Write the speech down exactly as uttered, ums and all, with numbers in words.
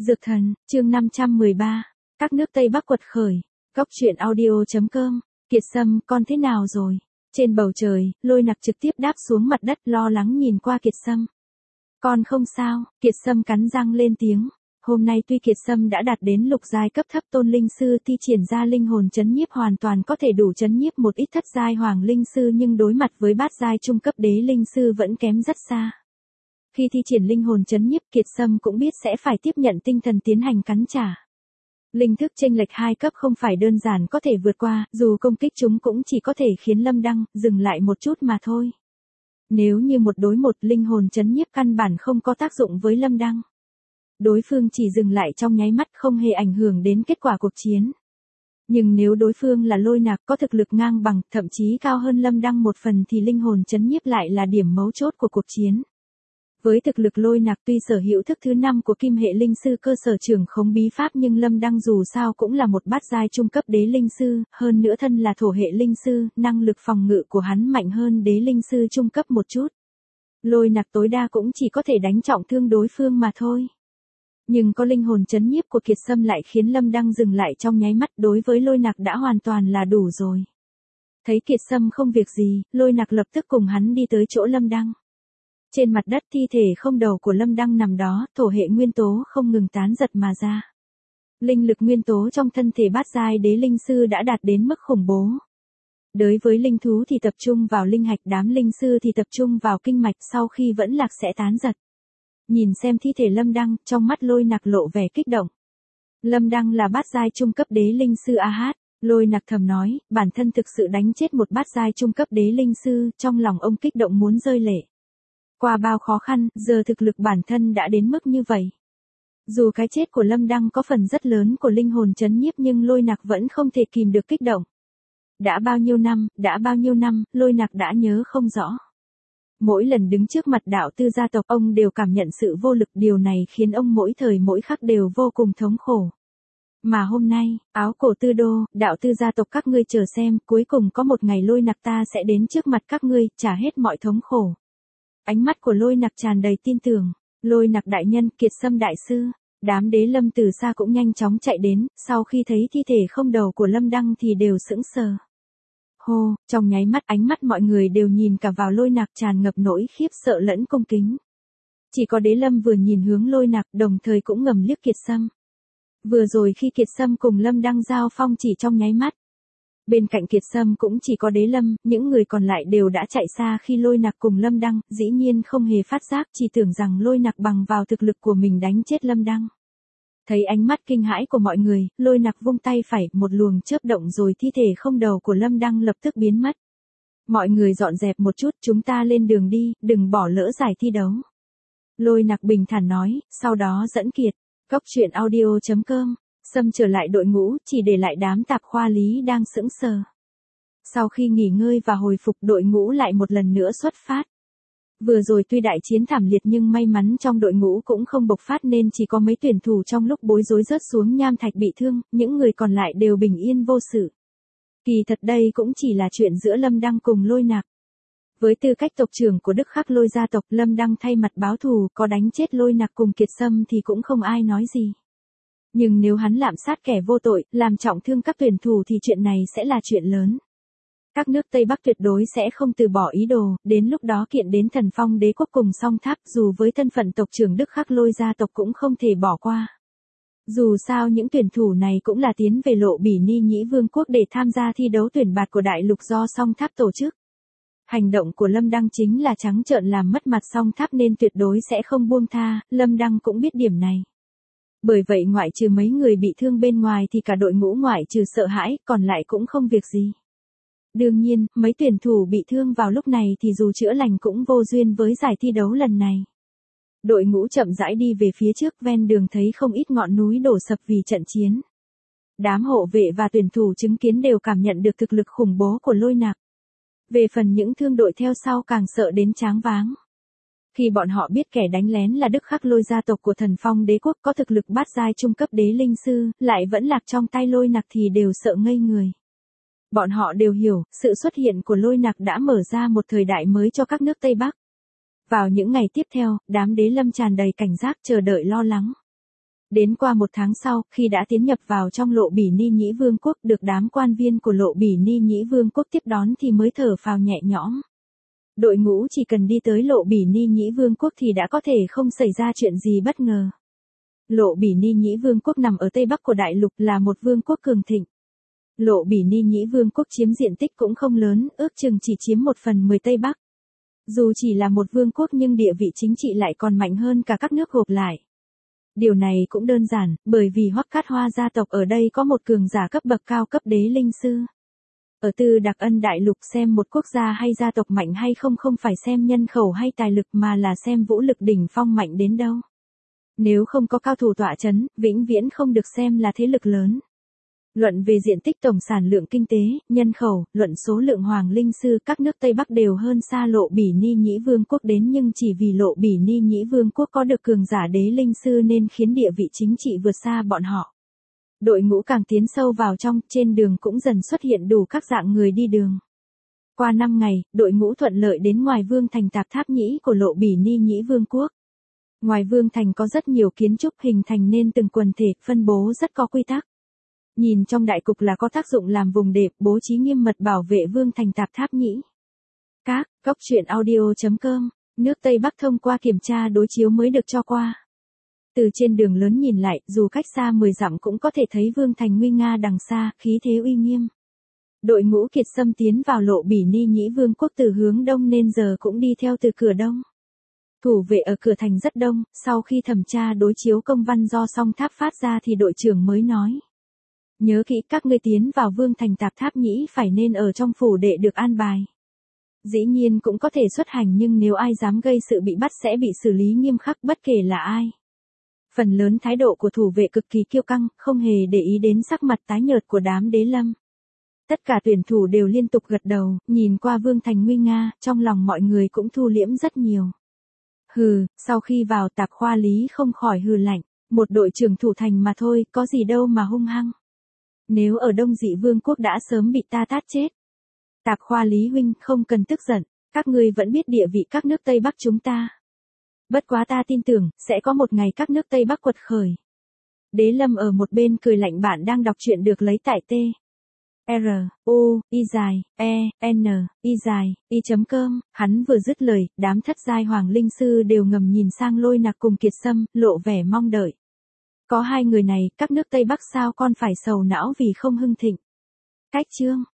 Dược thần, chương năm trăm mười ba, các nước Tây Bắc quật khởi, góc truyện audio.com, Kiệt Sâm, con thế nào rồi? Trên bầu trời, Lôi Nặc trực tiếp đáp xuống mặt đất lo lắng nhìn qua Kiệt Sâm. Con không sao, Kiệt Sâm cắn răng lên tiếng. Hôm nay tuy Kiệt Sâm đã đạt đến lục giai cấp thấp tôn linh sư thi triển ra linh hồn chấn nhiếp hoàn toàn có thể đủ chấn nhiếp một ít thất giai hoàng linh sư, nhưng đối mặt với bát giai trung cấp đế linh sư vẫn kém rất xa. Khi thi triển linh hồn chấn nhiếp, Kiệt Sâm cũng biết sẽ phải tiếp nhận tinh thần tiến hành cắn trả. Linh thức chênh lệch hai cấp không phải đơn giản có thể vượt qua, dù công kích chúng cũng chỉ có thể khiến Lâm Đăng dừng lại một chút mà thôi. Nếu như một đối một, linh hồn chấn nhiếp căn bản không có tác dụng với Lâm Đăng. Đối phương chỉ dừng lại trong nháy mắt, không hề ảnh hưởng đến kết quả cuộc chiến. Nhưng nếu đối phương là Lôi Nặc có thực lực ngang bằng, thậm chí cao hơn Lâm Đăng một phần thì linh hồn chấn nhiếp lại là điểm mấu chốt của cuộc chiến. Với thực lực Lôi Nặc tuy sở hữu thức thứ năm của kim hệ linh sư cơ sở trưởng khống bí pháp, nhưng Lâm Đăng dù sao cũng là một bát giai trung cấp đế linh sư, hơn nữa thân là thổ hệ linh sư, năng lực phòng ngự của hắn mạnh hơn đế linh sư trung cấp một chút. Lôi Nặc tối đa cũng chỉ có thể đánh trọng thương đối phương mà thôi. Nhưng có linh hồn chấn nhiếp của Kiệt Sâm lại khiến Lâm Đăng dừng lại trong nháy mắt, đối với Lôi Nặc đã hoàn toàn là đủ rồi. Thấy Kiệt Sâm không việc gì, Lôi Nặc lập tức cùng hắn đi tới chỗ Lâm Đăng. Trên mặt đất thi thể không đầu của Lâm Đăng nằm đó, thổ hệ nguyên tố không ngừng tán giật mà ra. Linh lực nguyên tố trong thân thể bát giai đế linh sư đã đạt đến mức khủng bố. Đối với linh thú thì tập trung vào linh hạch, đám linh sư thì tập trung vào kinh mạch, sau khi vẫn lạc sẽ tán giật. Nhìn xem thi thể Lâm Đăng, trong mắt Lôi Nặc lộ vẻ kích động. Lâm Đăng là bát giai trung cấp đế linh sư a hát, Lôi Nặc thầm nói, bản thân thực sự đánh chết một bát giai trung cấp đế linh sư, trong lòng ông kích động muốn rơi lệ. Qua bao khó khăn, giờ thực lực bản thân đã đến mức như vậy. Dù cái chết của Lâm Đăng có phần rất lớn của linh hồn chấn nhiếp, nhưng Lôi Nặc vẫn không thể kìm được kích động. Đã bao nhiêu năm, đã bao nhiêu năm, Lôi Nặc đã nhớ không rõ. Mỗi lần đứng trước mặt đạo tư gia tộc, ông đều cảm nhận sự vô lực, điều này khiến ông mỗi thời mỗi khắc đều vô cùng thống khổ. Mà hôm nay, áo cổ tư đô, đạo tư gia tộc các ngươi chờ xem, cuối cùng có một ngày Lôi Nặc ta sẽ đến trước mặt các ngươi, trả hết mọi thống khổ. Ánh mắt của Lôi Nặc tràn đầy tin tưởng. Lôi Nặc đại nhân, Kiệt Sâm đại sư. Đám đế lâm từ xa cũng nhanh chóng chạy đến, sau khi thấy thi thể không đầu của Lâm Đăng thì đều sững sờ. Hô, trong nháy mắt ánh mắt mọi người đều nhìn cả vào Lôi Nặc, tràn ngập nỗi khiếp sợ lẫn cung kính. Chỉ có đế lâm vừa nhìn hướng Lôi Nặc, đồng thời cũng ngầm liếc Kiệt Sâm. Vừa rồi khi Kiệt Sâm cùng Lâm Đăng giao phong chỉ trong nháy mắt. Bên cạnh Kiệt Sâm cũng chỉ có đế lâm, những người còn lại đều đã chạy xa khi Lôi Nặc cùng Lâm Đăng, dĩ nhiên không hề phát giác, chỉ tưởng rằng Lôi Nặc bằng vào thực lực của mình đánh chết Lâm Đăng. Thấy ánh mắt kinh hãi của mọi người, Lôi Nặc vung tay phải, một luồng chớp động rồi thi thể không đầu của Lâm Đăng lập tức biến mất. Mọi người dọn dẹp một chút, chúng ta lên đường đi, đừng bỏ lỡ giải thi đấu. Lôi Nặc bình thản nói, sau đó dẫn Kiệt, góc truyện audio.com. Sâm trở lại đội ngũ, chỉ để lại đám tạp khoa lý đang sững sờ. Sau khi nghỉ ngơi và hồi phục, đội ngũ lại một lần nữa xuất phát. Vừa rồi tuy đại chiến thảm liệt nhưng may mắn trong đội ngũ cũng không bộc phát nên chỉ có mấy tuyển thủ trong lúc bối rối rớt xuống nham thạch bị thương, những người còn lại đều bình yên vô sự. Kỳ thật đây cũng chỉ là chuyện giữa Lâm Đăng cùng Lôi Nặc. Với tư cách tộc trưởng của Đức Khắc Lôi gia tộc, Lâm Đăng thay mặt báo thù, có đánh chết Lôi Nặc cùng Kiệt Sâm thì cũng không ai nói gì. Nhưng nếu hắn lạm sát kẻ vô tội, làm trọng thương các tuyển thủ thì chuyện này sẽ là chuyện lớn. Các nước Tây Bắc tuyệt đối sẽ không từ bỏ ý đồ, đến lúc đó kiện đến Thần Phong đế quốc cùng Song Tháp, dù với thân phận tộc trưởng Đức Khắc Lôi gia tộc cũng không thể bỏ qua. Dù sao những tuyển thủ này cũng là tiến về lộ Bỉ Ni Nhĩ Vương quốc để tham gia thi đấu tuyển bạt của đại lục do Song Tháp tổ chức. Hành động của Lâm Đăng chính là trắng trợn làm mất mặt Song Tháp nên tuyệt đối sẽ không buông tha, Lâm Đăng cũng biết điểm này. Bởi vậy ngoại trừ mấy người bị thương bên ngoài thì cả đội ngũ ngoại trừ sợ hãi, còn lại cũng không việc gì. Đương nhiên, mấy tuyển thủ bị thương vào lúc này thì dù chữa lành cũng vô duyên với giải thi đấu lần này. Đội ngũ chậm rãi đi về phía trước, ven đường thấy không ít ngọn núi đổ sập vì trận chiến. Đám hộ vệ và tuyển thủ chứng kiến đều cảm nhận được thực lực khủng bố của Lôi Nặc. Về phần những thương đội theo sau càng sợ đến choáng váng. Khi bọn họ biết kẻ đánh lén là Đức Khắc Lôi gia tộc của Thần Phong đế quốc có thực lực bát giai trung cấp đế linh sư, lại vẫn lạc trong tay Lôi Nặc thì đều sợ ngây người. Bọn họ đều hiểu, sự xuất hiện của Lôi Nặc đã mở ra một thời đại mới cho các nước Tây Bắc. Vào những ngày tiếp theo, đám đế lâm tràn đầy cảnh giác chờ đợi lo lắng. Đến qua một tháng sau, khi đã tiến nhập vào trong Lộ Bỉ Ni Nhĩ Vương quốc, được đám quan viên của Lộ Bỉ Ni Nhĩ Vương quốc tiếp đón thì mới thở phào nhẹ nhõm. Đội ngũ chỉ cần đi tới Lộ Bỉ Ni Nhĩ Vương quốc thì đã có thể không xảy ra chuyện gì bất ngờ. Lộ Bỉ Ni Nhĩ Vương quốc nằm ở tây bắc của đại lục, là một vương quốc cường thịnh. Lộ Bỉ Ni Nhĩ Vương quốc chiếm diện tích cũng không lớn, ước chừng chỉ chiếm một phần mười tây bắc. Dù chỉ là một vương quốc nhưng địa vị chính trị lại còn mạnh hơn cả các nước gộp lại. Điều này cũng đơn giản, bởi vì Hoắc Cát Hoa gia tộc ở đây có một cường giả cấp bậc cao cấp đế linh sư. Ở Tư Đặc Ân đại lục, xem một quốc gia hay gia tộc mạnh hay không không phải xem nhân khẩu hay tài lực mà là xem vũ lực đỉnh phong mạnh đến đâu. Nếu không có cao thủ tọa chấn, vĩnh viễn không được xem là thế lực lớn. Luận về diện tích tổng sản lượng kinh tế, nhân khẩu, luận số lượng hoàng linh sư, các nước Tây Bắc đều hơn xa Lộ Bỉ Ni Nhĩ Vương quốc đến, nhưng chỉ vì Lộ Bỉ Ni Nhĩ Vương quốc có được cường giả đế linh sư nên khiến địa vị chính trị vượt xa bọn họ. Đội ngũ càng tiến sâu vào trong, trên đường cũng dần xuất hiện đủ các dạng người đi đường. Qua năm ngày, đội ngũ thuận lợi đến ngoài vương thành Tạp Tháp Nhĩ của Lộ Bỉ Ni Nhĩ Vương quốc. Ngoài vương thành có rất nhiều kiến trúc hình thành nên từng quần thể, phân bố rất có quy tắc. Nhìn trong đại cục là có tác dụng làm vùng đệm, bố trí nghiêm mật bảo vệ vương thành Tạp Tháp Nhĩ. Các, góc truyện audio chấm com, nước Tây Bắc thông qua kiểm tra đối chiếu mới được cho qua. Từ trên đường lớn nhìn lại, dù cách xa mười dặm cũng có thể thấy vương thành nguy nga đằng xa, khí thế uy nghiêm. Đội ngũ Kiệt Sâm tiến vào Lộ Bỉ Ni Nhĩ Vương quốc từ hướng đông nên giờ cũng đi theo từ cửa đông. Thủ vệ ở cửa thành rất đông, sau khi thẩm tra đối chiếu công văn do Song Tháp phát ra thì đội trưởng mới nói. Nhớ kỹ, các ngươi tiến vào vương thành Tạp Tháp Nhĩ phải nên ở trong phủ đệ được an bài. Dĩ nhiên cũng có thể xuất hành, nhưng nếu ai dám gây sự bị bắt sẽ bị xử lý nghiêm khắc bất kể là ai. Phần lớn thái độ của thủ vệ cực kỳ kiêu căng, không hề để ý đến sắc mặt tái nhợt của đám đế lâm. Tất cả tuyển thủ đều liên tục gật đầu, nhìn qua vương thành nguy nga, trong lòng mọi người cũng thu liễm rất nhiều. Hừ, sau khi vào Tạp Khoa Lý không khỏi hừ lạnh, một đội trưởng thủ thành mà thôi, có gì đâu mà hung hăng. Nếu ở Đông Dị Vương quốc đã sớm bị ta tát chết. Tạp Khoa Lý huynh, không cần tức giận, các ngươi vẫn biết địa vị các nước Tây Bắc chúng ta. Bất quá ta tin tưởng, sẽ có một ngày các nước Tây Bắc quật khởi. Đế Lâm ở một bên cười lạnh, bạn đang đọc truyện được lấy tại T. R, U, I dài, E, N, I dài, I chấm com, hắn vừa dứt lời, đám thất giai hoàng linh sư đều ngầm nhìn sang Lôi Nặc cùng Kiệt Sâm, lộ vẻ mong đợi. Có hai người này, các nước Tây Bắc sao con phải sầu não vì không hưng thịnh. Cách chương.